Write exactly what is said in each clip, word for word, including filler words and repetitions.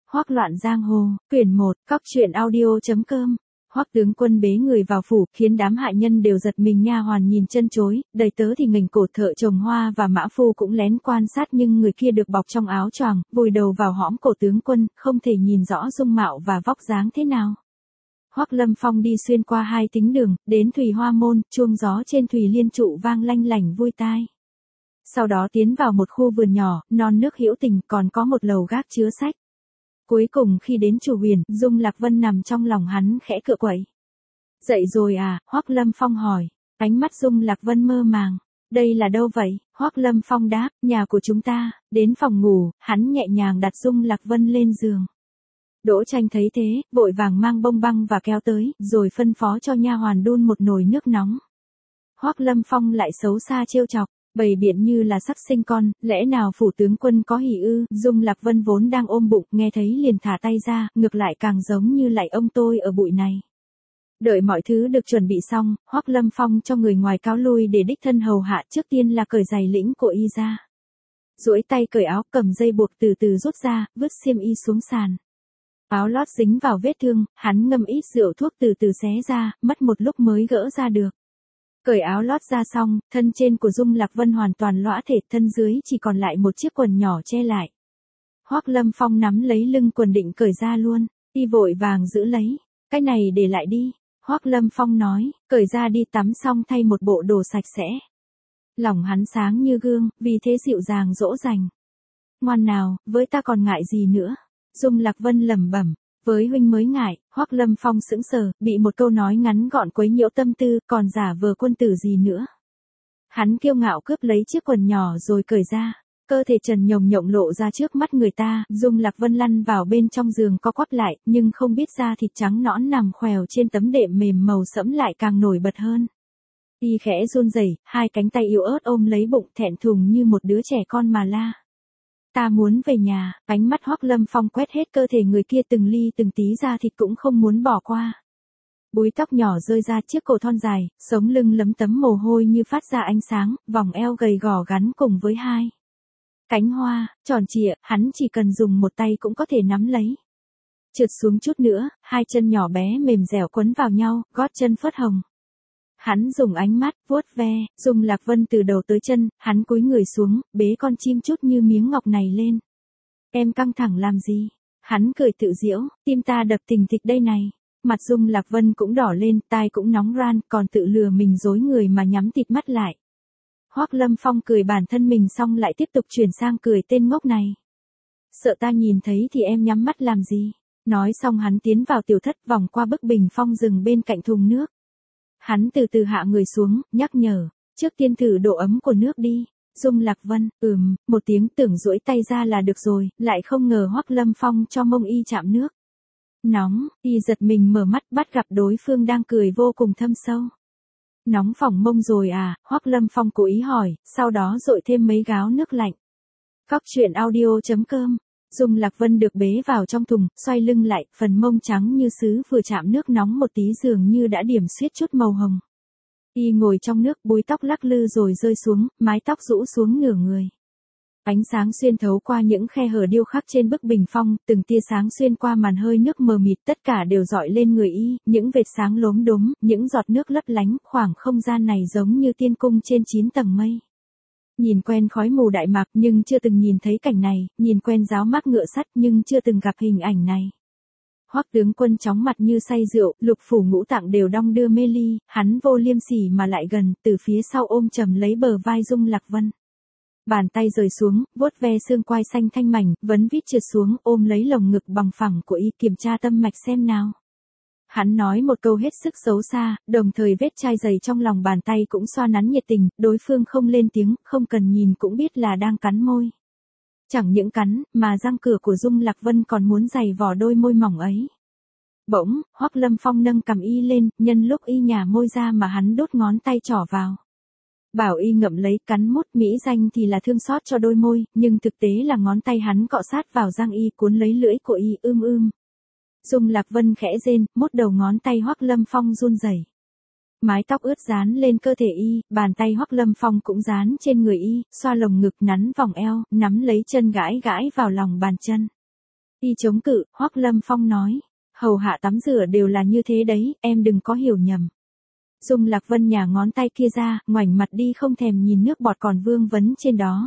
Hoắc loạn giang hồ, quyển một, cóc truyện audio chấm com. Hoắc tướng quân bế người vào phủ, khiến đám hạ nhân đều giật mình, nha hoàn nhìn chân chối, đầy tớ thì nghềnh cổ, thợ trồng hoa và mã phu cũng lén quan sát, nhưng người kia được bọc trong áo choàng, vùi đầu vào hõm cổ tướng quân, không thể nhìn rõ dung mạo và vóc dáng thế nào. Hoắc Lâm Phong đi xuyên qua hai thính đường, đến Thùy Hoa môn, chuông gió trên Thùy Liên trụ vang lanh lảnh vui tai. Sau đó tiến vào một khu vườn nhỏ, non nước hữu tình, còn có một lầu gác chứa sách. Cuối cùng khi đến Chùa Huyền, Dung Lạc Vân nằm trong lòng hắn khẽ cựa quậy. Dậy rồi à? Hoắc Lâm Phong hỏi. Ánh mắt Dung Lạc Vân mơ màng. Đây là đâu vậy? Hoắc Lâm Phong đáp, nhà của chúng ta. Đến phòng ngủ, hắn nhẹ nhàng đặt Dung Lạc Vân lên giường. Đỗ Tranh thấy thế, vội vàng mang bông băng và kéo tới, rồi phân phó cho nha hoàn đun một nồi nước nóng. Hoắc Lâm Phong lại xấu xa trêu chọc. Bày biện như là sắp sinh con, lẽ nào phủ tướng quân có hỉ ư? Dung Lạc Vân vốn đang ôm bụng, nghe thấy liền thả tay ra, ngược lại càng giống như lại ông tôi ở bụi này. Đợi mọi thứ được chuẩn bị xong, Hoắc Lâm Phong cho người ngoài cáo lui để đích thân hầu hạ, trước tiên là cởi giày lĩnh của y ra. Duỗi tay cởi áo, cầm dây buộc từ từ rút ra, vứt xiêm y xuống sàn. Áo lót dính vào vết thương, hắn ngâm ít rượu thuốc từ từ xé ra, mất một lúc mới gỡ ra được. Cởi áo lót ra xong, thân trên của Dung Lạc Vân hoàn toàn lõa thể, thân dưới chỉ còn lại một chiếc quần nhỏ che lại. Hoắc Lâm Phong nắm lấy lưng quần định cởi ra luôn, y vội vàng giữ lấy. Cái này để lại đi, Hoắc Lâm Phong nói, cởi ra đi, tắm xong thay một bộ đồ sạch sẽ. Lòng hắn sáng như gương, vì thế dịu dàng dỗ dành. Ngoan nào, với ta còn ngại gì nữa? Dung Lạc Vân lẩm bẩm. Với huynh mới ngại. Hoắc Lâm Phong sững sờ, bị một câu nói ngắn gọn quấy nhiễu tâm tư, còn giả vờ quân tử gì nữa. Hắn kiêu ngạo cướp lấy chiếc quần nhỏ rồi cởi ra, cơ thể trần nhồng nhộng lộ ra trước mắt người ta. Dung Lạc Vân lăn vào bên trong giường co quắp lại, nhưng không biết da thịt trắng nõn nằm khèo trên tấm đệm mềm màu sẫm lại càng nổi bật hơn. Y khẽ run rẩy, hai cánh tay yếu ớt ôm lấy bụng, thẹn thùng như một đứa trẻ con mà la. Ta muốn về nhà. Ánh mắt Hoắc Lâm Phong quét hết cơ thể người kia, từng ly từng tí da thịt cũng không muốn bỏ qua. Búi tóc nhỏ rơi ra, chiếc cổ thon dài, sống lưng lấm tấm mồ hôi như phát ra ánh sáng, vòng eo gầy gò gắn cùng với hai cánh hoa tròn trịa, hắn chỉ cần dùng một tay cũng có thể nắm lấy. Trượt xuống chút nữa, hai chân nhỏ bé mềm dẻo quấn vào nhau, gót chân phớt hồng. Hắn dùng ánh mắt vuốt ve, Dung Lạc Vân từ đầu tới chân, hắn cúi người xuống, bế con chim chút như miếng ngọc này lên. Em căng thẳng làm gì? Hắn cười tự giễu, tim ta đập thình thịch đây này. Mặt Dung Lạc Vân cũng đỏ lên, tai cũng nóng ran, còn tự lừa mình dối người mà nhắm tịt mắt lại. Hoắc Lâm Phong cười bản thân mình xong lại tiếp tục chuyển sang cười tên ngốc này. Sợ ta nhìn thấy thì em nhắm mắt làm gì? Nói xong hắn tiến vào tiểu thất, vòng qua bức bình phong rừng bên cạnh thùng nước. Hắn từ từ hạ người xuống, nhắc nhở, trước tiên thử độ ấm của nước đi. Dung Lạc Vân, ừm, một tiếng, tưởng duỗi tay ra là được rồi, lại không ngờ Hoắc Lâm Phong cho mông y chạm nước. Nóng, y giật mình mở mắt, bắt gặp đối phương đang cười vô cùng thâm sâu. Nóng phỏng mông rồi à? Hoắc Lâm Phong cố ý hỏi, sau đó dội thêm mấy gáo nước lạnh. Cóc truyện audio chấm com. Dung Lạc Vân được bế vào trong thùng, xoay lưng lại, phần mông trắng như sứ vừa chạm nước nóng một tí dường như đã điểm xuyết chút màu hồng. Y ngồi trong nước, búi tóc lắc lư rồi rơi xuống, mái tóc rũ xuống nửa người. Ánh sáng xuyên thấu qua những khe hở điêu khắc trên bức bình phong, từng tia sáng xuyên qua màn hơi nước mờ mịt, tất cả đều dọi lên người y, những vệt sáng lốm đốm, những giọt nước lấp lánh, khoảng không gian này giống như tiên cung trên chín tầng mây. Nhìn quen khói mù Đại Mạc nhưng chưa từng nhìn thấy cảnh này, nhìn quen giáo mác ngựa sắt nhưng chưa từng gặp hình ảnh này. Hoắc tướng quân chóng mặt như say rượu, lục phủ ngũ tạng đều đong đưa mê ly, hắn vô liêm sỉ mà lại gần, từ phía sau ôm chầm lấy bờ vai Dung Lạc Vân. Bàn tay rời xuống, vuốt ve xương quai xanh thanh mảnh, vấn vít trượt xuống, ôm lấy lồng ngực bằng phẳng của y, kiểm tra tâm mạch xem nào. Hắn nói một câu hết sức xấu xa, đồng thời vết chai dày trong lòng bàn tay cũng xoa nắn nhiệt tình, đối phương không lên tiếng, không cần nhìn cũng biết là đang cắn môi. Chẳng những cắn, mà răng cửa của Dung Lạc Vân còn muốn giày vò đôi môi mỏng ấy. Bỗng, Hoắc Lâm Phong nâng cằm y lên, nhân lúc y nhả môi ra mà hắn đốt ngón tay trỏ vào. Bảo y ngậm lấy, cắn mút, mỹ danh thì là thương xót cho đôi môi, nhưng thực tế là ngón tay hắn cọ sát vào răng y, cuốn lấy lưỡi của y, ưm ưm. Dung Lạc Vân khẽ rên, mút đầu ngón tay Hoắc Lâm Phong run rẩy. Mái tóc ướt dán lên cơ thể y, bàn tay Hoắc Lâm Phong cũng dán trên người y, xoa lồng ngực, nắn vòng eo, nắm lấy chân gãi gãi vào lòng bàn chân. Y chống cự, Hoắc Lâm Phong nói. Hầu hạ tắm rửa đều là như thế đấy, em đừng có hiểu nhầm. Dung Lạc Vân nhả ngón tay kia ra, ngoảnh mặt đi không thèm nhìn nước bọt còn vương vấn trên đó.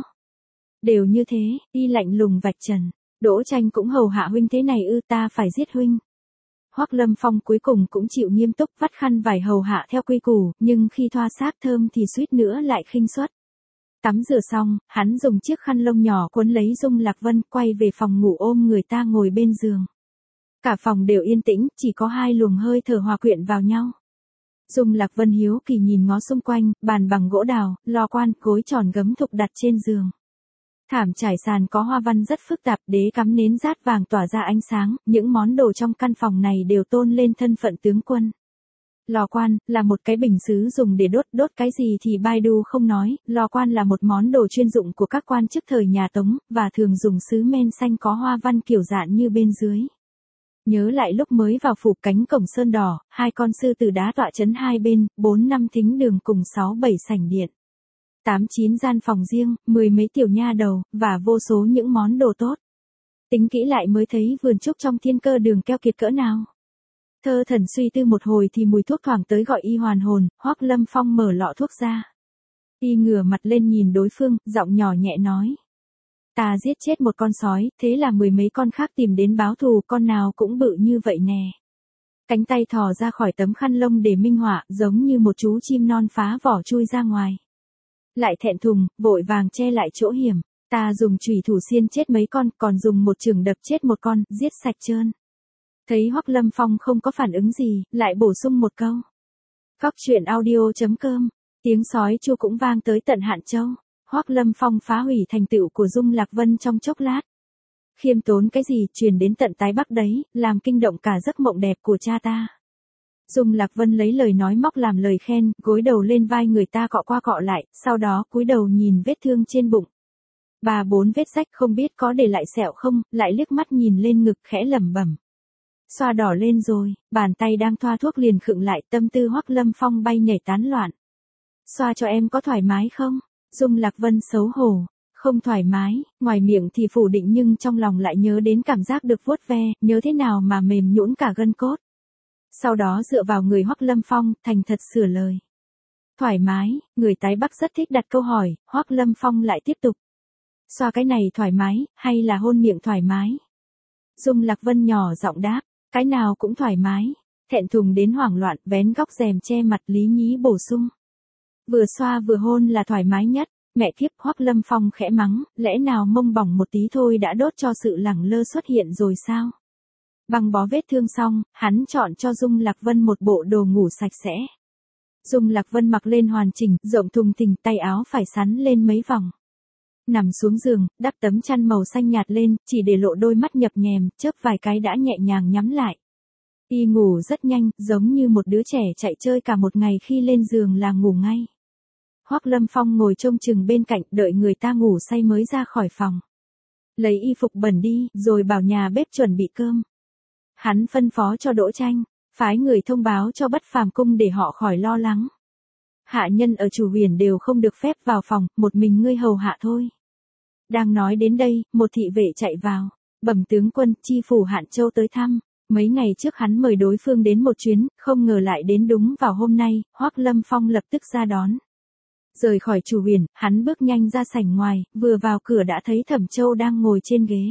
Đều như thế, Y lạnh lùng vạch trần. Đỗ Tranh cũng hầu hạ huynh thế này ư, ta phải giết huynh. Hoắc Lâm Phong cuối cùng cũng chịu nghiêm túc vắt khăn vải hầu hạ theo quy củ, nhưng khi thoa xác thơm thì suýt nữa lại khinh suất. Tắm rửa xong, hắn dùng chiếc khăn lông nhỏ cuốn lấy Dung Lạc Vân quay về phòng ngủ ôm người ta ngồi bên giường. Cả phòng đều yên tĩnh, chỉ có hai luồng hơi thở hòa quyện vào nhau. Dung Lạc Vân hiếu kỳ nhìn ngó xung quanh, bàn bằng gỗ đào, lò quan, gối tròn gấm thục đặt trên giường. Thảm trải sàn có hoa văn rất phức tạp, đế cắm nến rát vàng tỏa ra ánh sáng, những món đồ trong căn phòng này đều tôn lên thân phận tướng quân. Lò quan, là một cái bình sứ dùng để đốt, đốt cái gì thì Baidu không nói, lò quan là một món đồ chuyên dụng của các quan chức thời nhà Tống, và thường dùng sứ men xanh có hoa văn kiểu dạn như bên dưới. Nhớ lại lúc mới vào phủ cánh cổng sơn đỏ, hai con sư tử đá tọa chấn hai bên, bốn năm thính đường cùng sáu bảy sảnh điện. Tám chín gian phòng riêng, mười mấy tiểu nha đầu, và vô số những món đồ tốt. Tính kỹ lại mới thấy vườn trúc trong thiên cơ đường keo kiệt cỡ nào. Thơ thần suy tư một hồi thì mùi thuốc thoảng tới gọi Y hoàn hồn, Hoắc Lâm Phong mở lọ thuốc ra. Y ngửa mặt lên nhìn đối phương, giọng nhỏ nhẹ nói. Ta giết chết một con sói, thế là mười mấy con khác tìm đến báo thù, con nào cũng bự như vậy nè. Cánh tay thò ra khỏi tấm khăn lông để minh họa, giống như một chú chim non phá vỏ chui ra ngoài. Lại thẹn thùng, vội vàng che lại chỗ hiểm. Ta dùng chùy thủ xiên chết mấy con, còn dùng một chưởng đập chết một con, giết sạch trơn. Thấy Hoắc Lâm Phong không có phản ứng gì, lại bổ sung một câu. Cóc truyện audio chấm com, tiếng sói chu cũng vang tới tận Hạn Châu. Hoắc Lâm Phong phá hủy thành tựu của Dung Lạc Vân trong chốc lát. Khiêm tốn cái gì truyền đến tận tái bắc đấy, làm kinh động cả giấc mộng đẹp của cha ta. Dung Lạc Vân lấy lời nói móc làm lời khen, gối đầu lên vai người ta cọ qua cọ lại, sau đó cúi đầu nhìn vết thương trên bụng. Ba bốn vết rách không biết có để lại sẹo không, lại liếc mắt nhìn lên ngực khẽ lẩm bẩm. Xoa đỏ lên rồi, bàn tay đang thoa thuốc liền khựng lại, tâm tư Hoắc Lâm Phong bay nhảy tán loạn. Xoa cho em có thoải mái không? Dung Lạc Vân xấu hổ. Không thoải mái, ngoài miệng thì phủ định nhưng trong lòng lại nhớ đến cảm giác được vuốt ve, nhớ thế nào mà mềm nhũn cả gân cốt. Sau đó dựa vào người Hoắc Lâm Phong, thành thật sửa lời. Thoải mái, người tái bắc rất thích đặt câu hỏi, Hoắc Lâm Phong lại tiếp tục. Xoa cái này thoải mái, hay là hôn miệng thoải mái? Dung Lạc Vân nhỏ giọng đáp, cái nào cũng thoải mái. Thẹn thùng đến hoảng loạn, vén góc rèm che mặt Lý Nhí bổ sung. Vừa xoa vừa hôn là thoải mái nhất. Mẹ kiếp, Hoắc Lâm Phong khẽ mắng, lẽ nào mông bỏng một tí thôi đã đốt cho sự lẳng lơ xuất hiện rồi sao? Băng bó vết thương xong, hắn chọn cho Dung Lạc Vân một bộ đồ ngủ sạch sẽ. Dung Lạc Vân mặc lên hoàn chỉnh, rộng thùng thình, tay áo phải sắn lên mấy vòng. Nằm xuống giường, đắp tấm chăn màu xanh nhạt lên, chỉ để lộ đôi mắt nhập nhèm, chớp vài cái đã nhẹ nhàng nhắm lại. Y ngủ rất nhanh, giống như một đứa trẻ chạy chơi cả một ngày khi lên giường là ngủ ngay. Hoắc Lâm Phong ngồi trông chừng bên cạnh, đợi người ta ngủ say mới ra khỏi phòng. Lấy y phục bẩn đi, rồi bảo nhà bếp chuẩn bị cơm. Hắn phân phó cho Đỗ Tranh, phái người thông báo cho Bất Phàm cung để họ khỏi lo lắng. Hạ nhân ở Chủ Huyền đều không được phép vào phòng, một mình ngươi hầu hạ thôi. Đang nói đến đây, một thị vệ chạy vào. Bẩm tướng quân, chi phủ Hạn Châu tới thăm. Mấy ngày trước hắn mời đối phương đến một chuyến, không ngờ lại đến đúng vào hôm nay. Hoắc Lâm Phong lập tức ra đón. Rời khỏi Chủ Huyền, hắn bước nhanh ra sảnh ngoài, vừa vào cửa đã thấy Thẩm Châu đang ngồi trên ghế.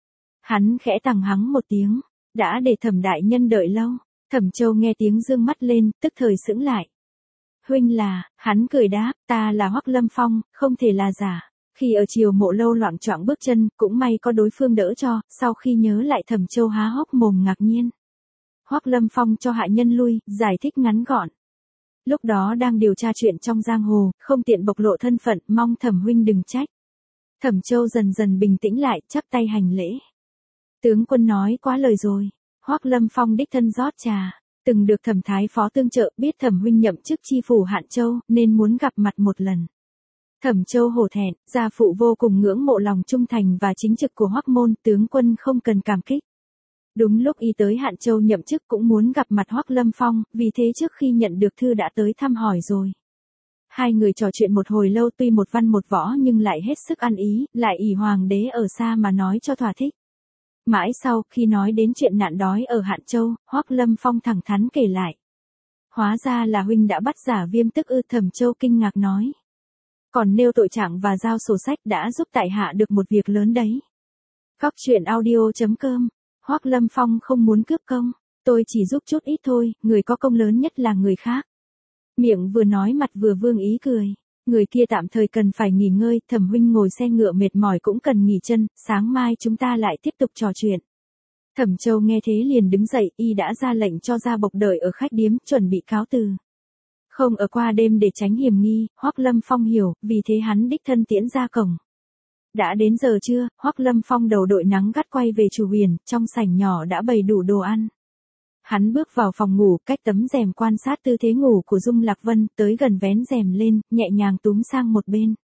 Hắn khẽ tằng hắng một tiếng, đã để Thẩm đại nhân đợi lâu. Thẩm Châu nghe tiếng dương mắt lên, tức thời sững lại. Huynh là, hắn cười đáp, ta là Hoắc Lâm Phong, không thể là giả. Khi ở Triều Mộ Lâu loạng choạng bước chân, cũng may có đối phương đỡ cho, sau khi nhớ lại Thẩm Châu há hốc mồm ngạc nhiên. Hoắc Lâm Phong cho hạ nhân lui, giải thích ngắn gọn. Lúc đó đang điều tra chuyện trong giang hồ, không tiện bộc lộ thân phận, mong Thẩm huynh đừng trách. Thẩm Châu dần dần bình tĩnh lại, chắp tay hành lễ. Tướng quân nói quá lời rồi. Hoắc Lâm Phong đích thân rót trà, từng được Thẩm thái phó tương trợ, biết Thẩm huynh nhậm chức chi phủ Hạn Châu, nên muốn gặp mặt một lần. Thẩm Châu hổ thẹn, gia phụ vô cùng ngưỡng mộ lòng trung thành và chính trực của Hoắc môn, tướng quân không cần cảm kích. Đúng lúc y tới Hạn Châu nhậm chức cũng muốn gặp mặt Hoắc Lâm Phong, vì thế trước khi nhận được thư đã tới thăm hỏi rồi. Hai người trò chuyện một hồi lâu, tuy một văn một võ nhưng lại hết sức ăn ý, lại ỷ hoàng đế ở xa mà nói cho thỏa thích. Mãi sau, khi nói đến chuyện nạn đói ở Hạn Châu, Hoắc Lâm Phong thẳng thắn kể lại. Hóa ra là huynh đã bắt giả Viêm tức ư? Thẩm Châu kinh ngạc nói. Còn nêu tội trạng và giao sổ sách đã giúp tại hạ được một việc lớn đấy. Cóc truyện audio chấm com. Hoắc Lâm Phong không muốn cướp công, tôi chỉ giúp chút ít thôi, người có công lớn nhất là người khác. Miệng vừa nói mặt vừa vương ý cười. Người kia tạm thời cần phải nghỉ ngơi, Thẩm huynh ngồi xe ngựa mệt mỏi cũng cần nghỉ chân, sáng mai chúng ta lại tiếp tục trò chuyện. Thẩm Châu nghe thế liền đứng dậy, y đã ra lệnh cho gia bộc đợi ở khách điếm, chuẩn bị cáo từ. Không ở qua đêm để tránh hiểm nghi, Hoắc Lâm Phong hiểu, vì thế hắn đích thân tiễn ra cổng. Đã đến giờ trưa, Hoắc Lâm Phong đầu đội nắng gắt quay về Chủ Huyền, trong sảnh nhỏ đã bày đủ đồ ăn. Hắn bước vào phòng ngủ, cách tấm rèm quan sát tư thế ngủ của Dung Lạc Vân, tới gần vén rèm lên, nhẹ nhàng túm sang một bên.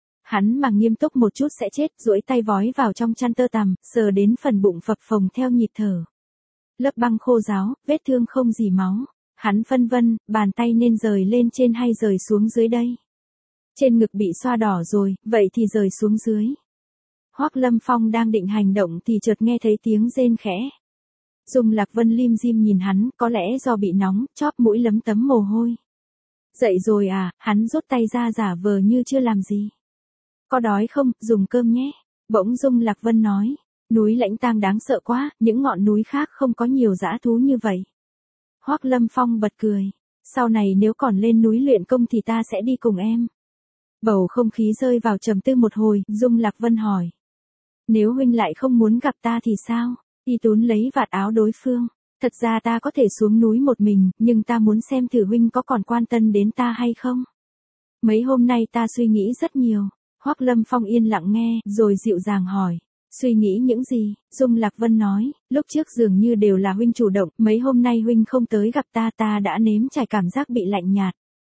Hắn mà nghiêm túc một chút sẽ chết, duỗi tay vói vào trong chăn tơ tằm, sờ đến phần bụng phập phồng theo nhịp thở. Lớp băng khô ráo, vết thương không dì máu. Hắn phân vân, bàn tay nên rời lên trên hay rời xuống dưới đây? Trên ngực bị xoa đỏ rồi, vậy thì rời xuống dưới. Hoắc Lâm Phong đang định hành động thì chợt nghe thấy tiếng rên khẽ. Dung Lạc Vân lim dim nhìn hắn, có lẽ do bị nóng, chóp mũi lấm tấm mồ hôi. Dậy rồi à? Hắn rút tay ra giả vờ như chưa làm gì. Có đói không? Dùng cơm nhé. Bỗng Dung Lạc Vân nói. Núi Lãnh Tang đáng sợ quá, những ngọn núi khác không có nhiều dã thú như vậy. Hoắc Lâm Phong bật cười. Sau này nếu còn lên núi luyện công thì ta sẽ đi cùng em. Bầu không khí rơi vào trầm tư một hồi, Dung Lạc Vân hỏi. Nếu huynh lại không muốn gặp ta thì sao? Y Tún lấy vạt áo đối phương. Thật ra ta có thể xuống núi một mình, nhưng ta muốn xem thử huynh có còn quan tâm đến ta hay không. Mấy hôm nay ta suy nghĩ rất nhiều. Hoắc Lâm Phong yên lặng nghe, rồi dịu dàng hỏi. Suy nghĩ những gì? Dung Lạc Vân nói, lúc trước dường như đều là huynh chủ động, mấy hôm nay huynh không tới gặp ta, ta đã nếm trải cảm giác bị lạnh nhạt.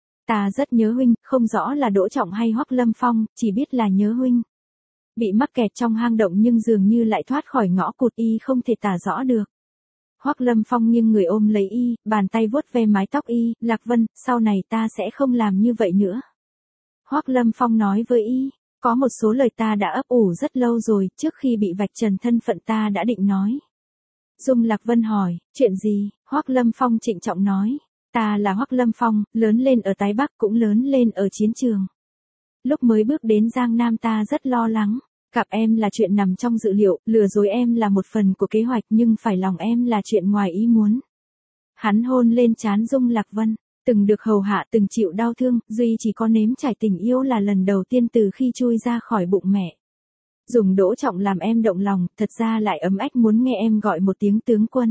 Ta rất nhớ huynh, không rõ là Đỗ Trọng hay Hoắc Lâm Phong, chỉ biết là nhớ huynh. Bị mắc kẹt trong hang động nhưng dường như lại thoát khỏi ngõ cụt, y không thể tả rõ được. Hoắc Lâm Phong nghiêng người ôm lấy y, bàn tay vuốt ve mái tóc y, Lạc Vân, sau này ta sẽ không làm như vậy nữa. Hoắc Lâm Phong nói với y, có một số lời ta đã ấp ủ rất lâu rồi, trước khi bị vạch trần thân phận ta đã định nói. Dung Lạc Vân hỏi, chuyện gì? Hoắc Lâm Phong trịnh trọng nói, ta là Hoắc Lâm Phong, lớn lên ở Tái Bắc cũng lớn lên ở chiến trường. Lúc mới bước đến Giang Nam ta rất lo lắng, gặp em là chuyện nằm trong dự liệu, lừa dối em là một phần của kế hoạch nhưng phải lòng em là chuyện ngoài ý muốn. Hắn hôn lên trán Dung Lạc Vân. Từng được hầu hạ, từng chịu đau thương, duy chỉ có nếm trải tình yêu là lần đầu tiên từ khi chui ra khỏi bụng mẹ. Dùng Đỗ Trọng làm em động lòng, thật ra lại ấm ách muốn nghe em gọi một tiếng tướng quân.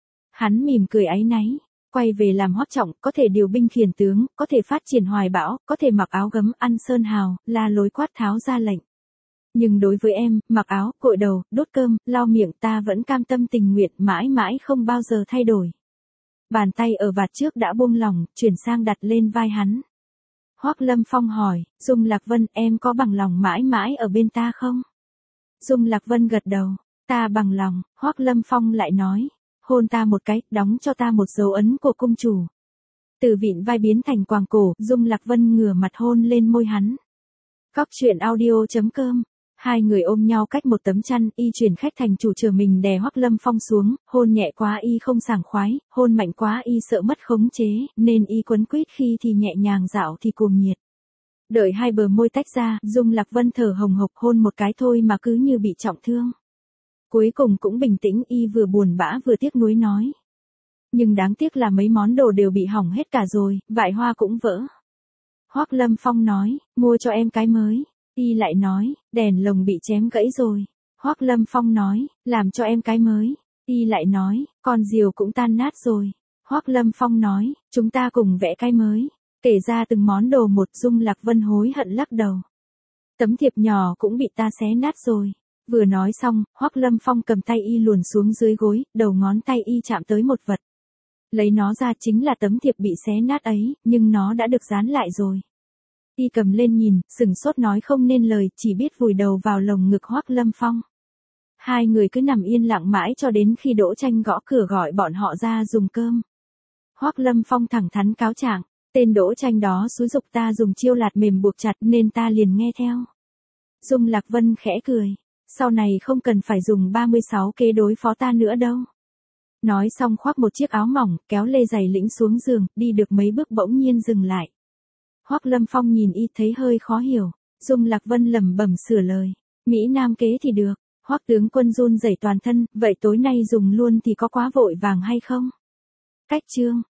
Hắn mỉm cười áy náy, quay về làm Hoắc Trọng, có thể điều binh khiển tướng, có thể phát triển hoài bão, có thể mặc áo gấm ăn sơn hào, la lối quát tháo ra lệnh. Nhưng đối với em, mặc áo, cội đầu, đốt cơm, lau miệng ta vẫn cam tâm tình nguyện, mãi mãi không bao giờ thay đổi. Bàn tay ở vạt trước đã buông lỏng, chuyển sang đặt lên vai hắn. Hoắc Lâm Phong hỏi, Dung Lạc Vân, em có bằng lòng mãi mãi ở bên ta không? Dung Lạc Vân gật đầu, ta bằng lòng. Hoắc Lâm Phong lại nói, hôn ta một cái, đóng cho ta một dấu ấn của cung chủ. Từ vịn vai biến thành quàng cổ, Dung Lạc Vân ngửa mặt hôn lên môi hắn. Cóc truyện audio chấm com. Hai người ôm nhau cách một tấm chăn, y chuyển khách thành chủ chờ mình đè Hoắc Lâm Phong xuống, hôn nhẹ quá y không sảng khoái, hôn mạnh quá y sợ mất khống chế, nên y quấn quýt khi thì nhẹ nhàng dạo thì cuồng nhiệt. Đợi hai bờ môi tách ra, Dung Lạc Vân thở hồng hộc hôn một cái thôi mà cứ như bị trọng thương. Cuối cùng cũng bình tĩnh, y vừa buồn bã vừa tiếc nuối nói. Nhưng đáng tiếc là mấy món đồ đều bị hỏng hết cả rồi, vải hoa cũng vỡ. Hoắc Lâm Phong nói, mua cho em cái mới. Y lại nói, đèn lồng bị chém gãy rồi. Hoắc Lâm Phong nói, làm cho em cái mới. Y lại nói, con diều cũng tan nát rồi. Hoắc Lâm Phong nói, chúng ta cùng vẽ cái mới. Kể ra từng món đồ một, Dung Lạc Vân hối hận lắc đầu. Tấm thiệp nhỏ cũng bị ta xé nát rồi. Vừa nói xong, Hoắc Lâm Phong cầm tay y luồn xuống dưới gối, đầu ngón tay y chạm tới một vật. Lấy nó ra chính là tấm thiệp bị xé nát ấy, nhưng nó đã được dán lại rồi. Y cầm lên nhìn, sừng sốt nói không nên lời, chỉ biết vùi đầu vào lồng ngực Hoắc Lâm Phong. Hai người cứ nằm yên lặng mãi cho đến khi Đỗ Tranh gõ cửa gọi bọn họ ra dùng cơm. Hoắc Lâm Phong thẳng thắn cáo trạng, tên Đỗ Tranh đó xúi giục ta dùng chiêu lạt mềm buộc chặt nên ta liền nghe theo. Dung Lạc Vân khẽ cười, Sau này không cần phải dùng ba mươi sáu kế đối phó ta nữa đâu. Nói xong khoác một chiếc áo mỏng, kéo lê giày lĩnh xuống giường, đi được mấy bước bỗng nhiên dừng lại. Hoắc Lâm Phong nhìn y thấy hơi khó hiểu. Dung Lạc Vân lẩm bẩm sửa lời. Mỹ Nam kế thì được. Hoắc tướng quân run rẩy toàn thân, vậy tối nay dùng luôn thì có quá vội vàng hay không? Cách chương